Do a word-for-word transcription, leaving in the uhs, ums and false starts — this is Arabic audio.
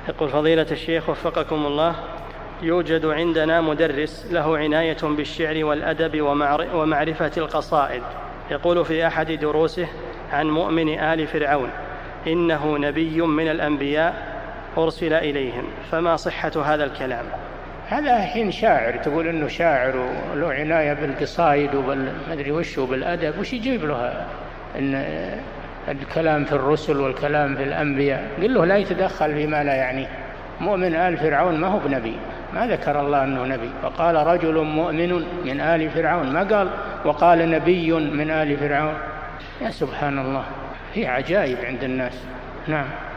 يقول فضيلة الشيخ وفقكم الله، يوجد عندنا مدرس له عناية بالشعر والأدب ومعرفة القصائد، يقول في أحد دروسه عن مؤمن آل فرعون إنه نبي من الأنبياء أرسل إليهم، فما صحة هذا الكلام؟ هذا حين شاعر تقول إنه شاعر وله عناية بالقصائد وبالمدري وش وبالأدب، وش يجيب له إن الكلام في الرسل والكلام في الأنبياء؟ قل له لا يتدخل فيما لا يعنيه. مؤمن آل فرعون ما هو بنبي، ما ذكر الله أنه نبي، فقال رجل مؤمن من آل فرعون، ما قال وقال نبي من آل فرعون. يا سبحان الله، هي عجائب عند الناس. نعم.